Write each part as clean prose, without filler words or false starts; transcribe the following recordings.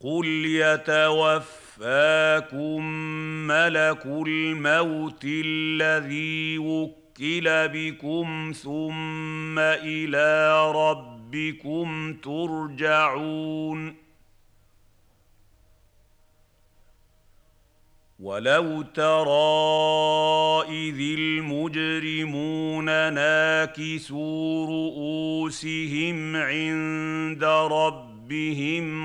قُلْ يَتَوَفَّاكُم مَّلَكُ الْمَوْتِ الَّذِي وُكِّلَ بِكُمْ ثُمَّ إِلَىٰ رَبِّكُمْ تُرْجَعُونَ وَلَوْ تَرَىٰ إِذِ الْمُجْرِمُونَ نَاكِسُو رُءُوسِهِمْ عِندَ رَبِّهِمْ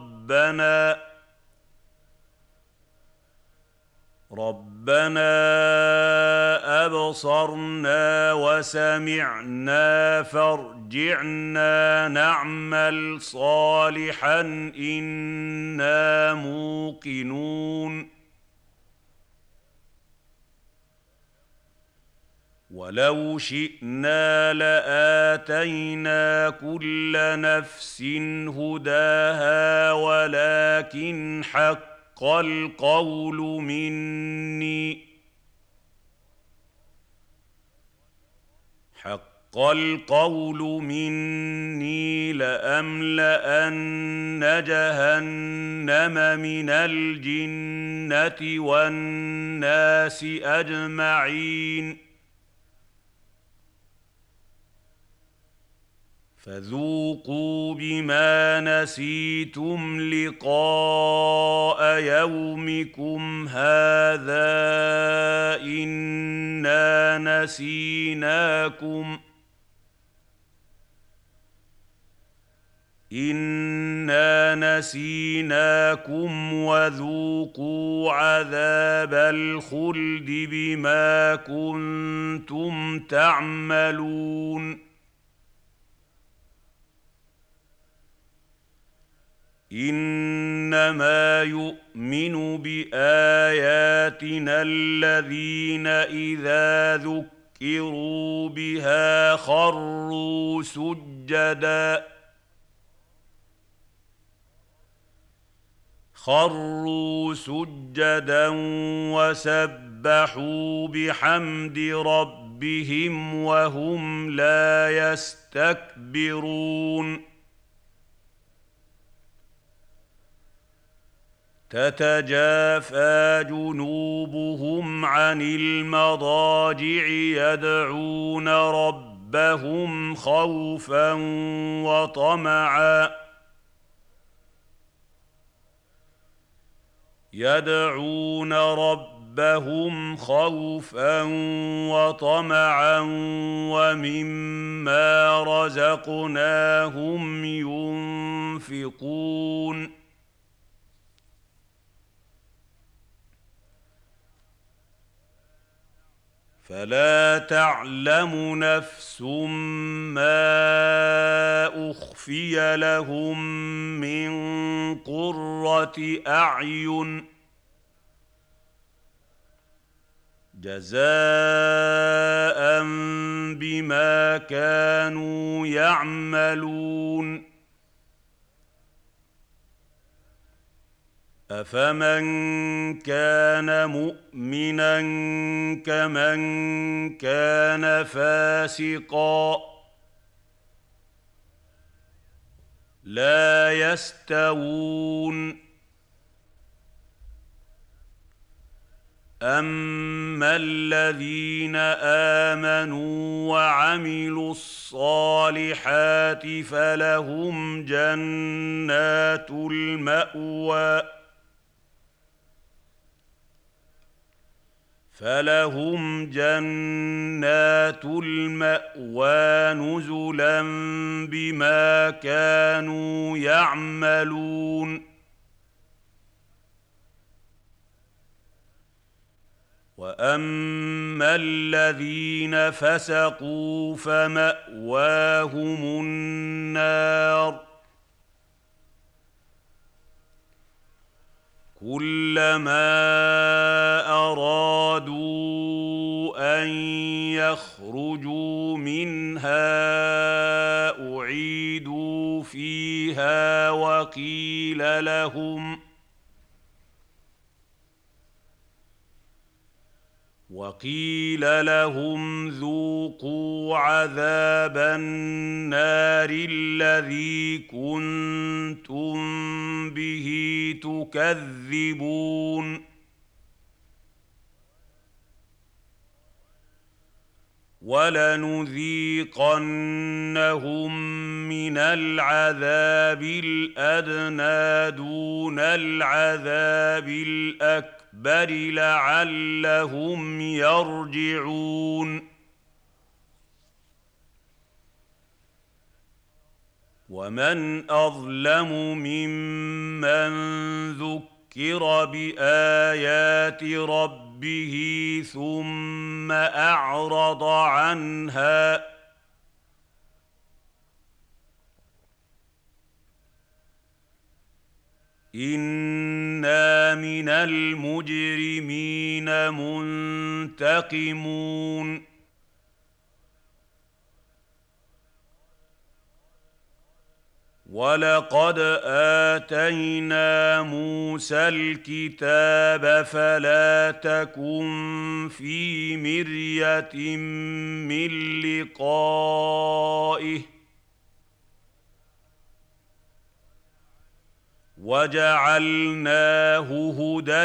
رَبَّنَا أَبْصَرْنَا وَسَمِعْنَا فَارْجِعْنَا نَعْمَلْ صَالِحًا إِنَّا مُوقِنُونَ وَلَوْ شِئْنَا لَآتَيْنَا كُلَّ نَفْسٍ هُدَاهَا وَلَٰكِنْ حَقَّ الْقَوْلُ مِنِّي لَأَمْلَأَنَّ جَهَنَّمَ مِنَ الْجِنَّةِ وَالنَّاسِ أَجْمَعِينَ فَذُوقُوا بِمَا نَسِيتُمْ لِقَاءَ يَوْمِكُمْ هَٰذَا إِنَّا نَسِينَاكُمْ وَذُوقُوا عَذَابَ الْخُلْدِ بِمَا كُنتُمْ تَعْمَلُونَ إِنَّمَا يُؤْمِنُ بِآيَاتِنَا الَّذِينَ إِذَا ذُكِّرُوا بِهَا خَرُّوا سُجَّدًا وَسَبَّحُوا بِحَمْدِ رَبِّهِمْ وَهُمْ لَا يَسْتَكْبِرُونَ تَتَجَافَىٰ جُنُوبُهُمْ عَنِ الْمَضَاجِعِ يَدْعُونَ رَبَّهُمْ خَوْفًا وَطَمَعًا وَمِمَّا رَزَقْنَاهُمْ يُنفِقُونَ فَلَا تَعْلَمُ نَفْسٌ مَّا أُخْفِيَ لَهُم مِّن قُرَّةِ أَعْيُنٍ جَزَاءً بِمَا كَانُوا يَعْمَلُونَ أَفَمَن كَانَ مُؤْمِنًا كَمَن كَانَ فَاسِقًا ۚ لَّا يَسْتَوُونَ أَمَّا الَّذِينَ آمَنُوا وَعَمِلُوا الصَّالِحَاتِ فَلَهُمْ جَنَّاتُ الْمَأْوَىٰ نُزُلًا بِمَا كَانُوا يَعْمَلُونَ وَأَمَّا الَّذِينَ فَسَقُوا فَمَأْوَاهُمُ النَّارُ كُلَّمَا أَرَادُوا أَن يَخْرُجُوا مِنْهَا أُعِيدُوا فِيهَا وقيل لهم ذوقوا عذاب النار الذي كنتم به تكذبون ولنذيقنهم من العذاب الأدنى دون العذاب الأكبر لعلهم يرجعون ومن أظلم ممن ذكر بآيات ربه ثم أعرض عنها إنا من المجرمين منتقمون ولقد آتينا موسى الكتاب فلا تكن في مرية من لقائه وجعلناه هدى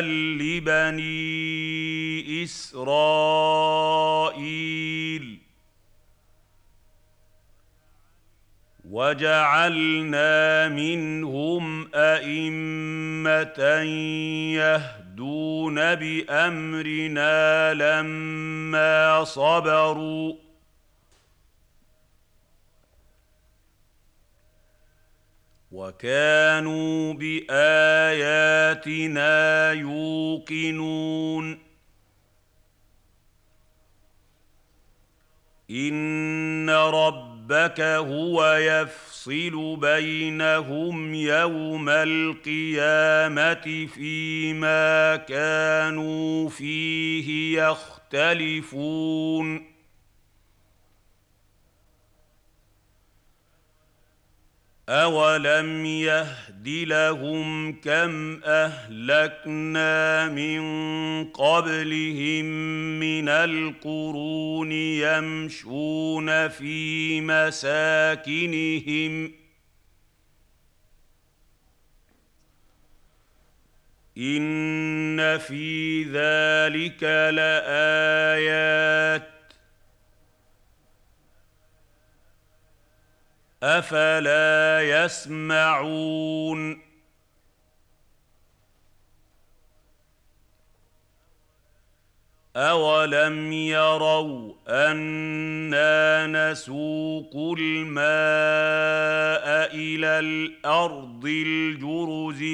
لبني إسرائيل وجعلنا منهم أئمة يهدون بأمرنا لما صبروا وكانوا بآياتنا يوقنون إن ربك هو يفصل بينهم يوم القيامة فيما كانوا فيه يختلفون أولم يهد لهم كم أهلكنا من قبلهم من القرون يمشون في مساكنهم إن في ذلك لآيات أفلا يسمعون أولم يروا أنا نسوق الماء إلى الأرض الجرز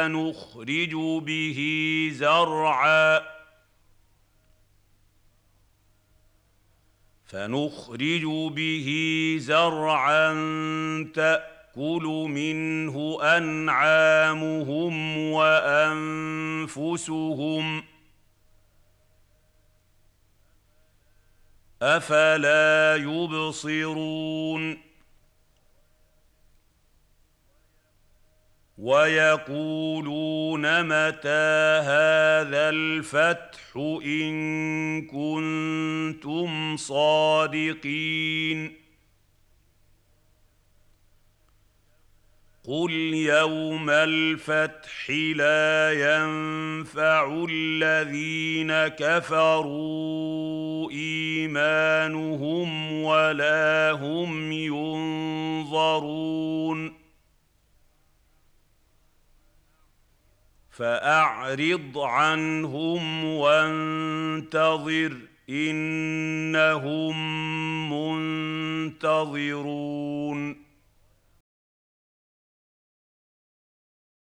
فنخرج به زرعا تأكل منه أنعامهم وأنفسهم أفلا يبصرون ويقولون متى هذا الفتح إن كنتم صادقين قل يوم الفتح لا ينفع الذين كفروا إيمانهم ولا هم ينظرون فأعرض عنهم وانتظر إنهم منتظرون